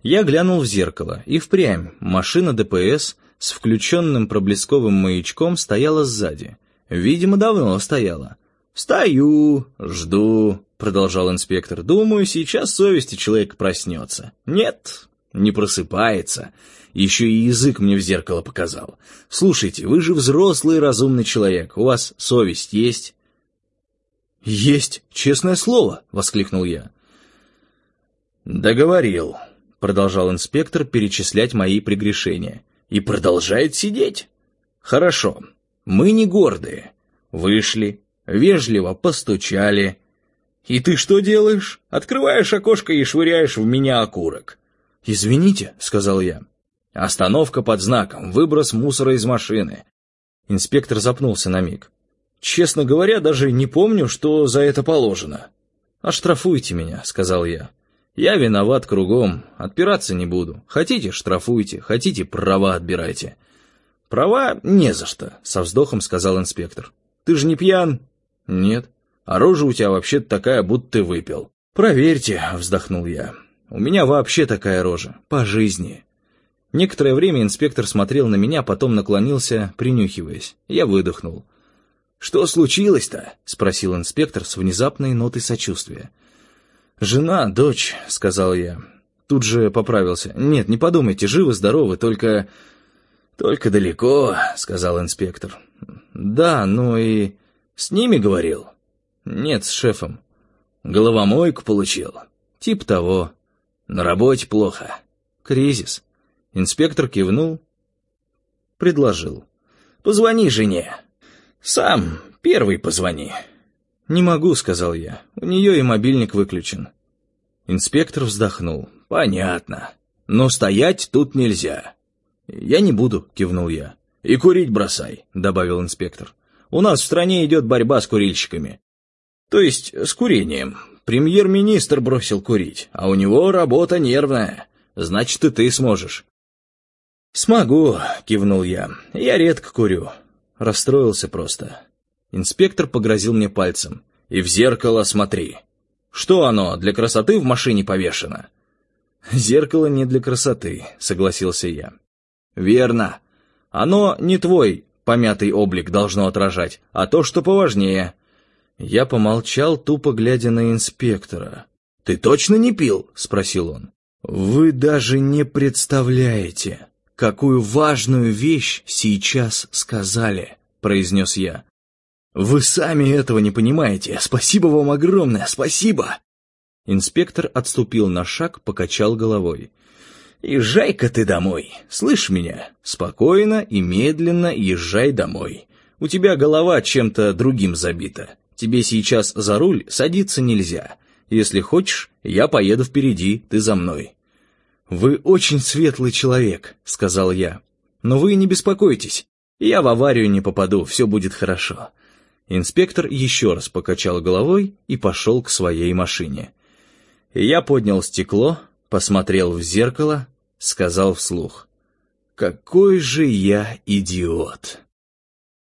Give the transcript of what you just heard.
Я глянул в зеркало, и впрямь машина ДПС с включенным проблесковым маячком стояла сзади. Видимо, давно стояла. «Стою, жду», — продолжал инспектор. «Думаю, сейчас совесть человека проснется». Нет, не просыпается. Еще и язык мне в зеркало показал. «Слушайте, вы же взрослый разумный человек. У вас совесть есть?» «Есть, честное слово», — воскликнул я. «Договорил», — продолжал инспектор перечислять мои прегрешения. «И продолжает сидеть. Хорошо, мы не гордые. Вышли, вежливо постучали. И ты что делаешь? Открываешь окошко и швыряешь в меня окурок». «Извините», — сказал я. «Остановка под знаком, выброс мусора из машины». Инспектор запнулся на миг. «Честно говоря, даже не помню, что за это положено». «Оштрафуйте меня», — сказал я. «Я виноват кругом, отпираться не буду. Хотите — штрафуйте, хотите — права отбирайте». «Права не за что», — со вздохом сказал инспектор. «Ты же не пьян?» «Нет». «А рожа у тебя вообще-то такая, будто ты выпил». «Проверьте», — вздохнул я. «У меня вообще такая рожа, по жизни». Некоторое время инспектор смотрел на меня, потом наклонился, принюхиваясь. Я выдохнул. «Что случилось-то?» — спросил инспектор с внезапной нотой сочувствия. «Жена, дочь», — сказал я. Тут же поправился. «Нет, не подумайте, живы-здоровы, только...» «Только далеко», — сказал инспектор. «Да, ну и...» «С ними говорил?» «Нет, с шефом». «Головомойку получил?» «Тип того». «На работе плохо?» «Кризис». Инспектор кивнул, предложил. «Позвони жене. Сам первый позвони». «Не могу», — сказал я. «У нее и мобильник выключен». Инспектор вздохнул. «Понятно. Но стоять тут нельзя». «Я не буду», — кивнул я. «И курить бросай», — добавил инспектор. «У нас в стране идет борьба с курильщиками. То есть с курением. Премьер-министр бросил курить, а у него работа нервная. Значит, и ты сможешь». «Смогу», — кивнул я. «Я редко курю». Расстроился просто. Инспектор погрозил мне пальцем. «И в зеркало смотри. Что оно, для красоты в машине повешено?» «Зеркало не для красоты», — согласился я. «Верно. Оно не твой помятый облик должно отражать, а то, что поважнее». Я помолчал, тупо глядя на инспектора. «Ты точно не пил?» — спросил он. «Вы даже не представляете, какую важную вещь сейчас сказали», — произнес я. «Вы сами этого не понимаете. Спасибо вам огромное, спасибо!» Инспектор отступил на шаг, покачал головой. «Езжай-ка ты домой, слышь меня? Спокойно и медленно езжай домой. У тебя голова чем-то другим забита. Тебе сейчас за руль садиться нельзя. Если хочешь, я поеду впереди, ты за мной». «Вы очень светлый человек», — сказал я. «Но вы не беспокойтесь, я в аварию не попаду, все будет хорошо». Инспектор еще раз покачал головой и пошел к своей машине. Я поднял стекло, посмотрел в зеркало, сказал вслух: «Какой же я идиот!»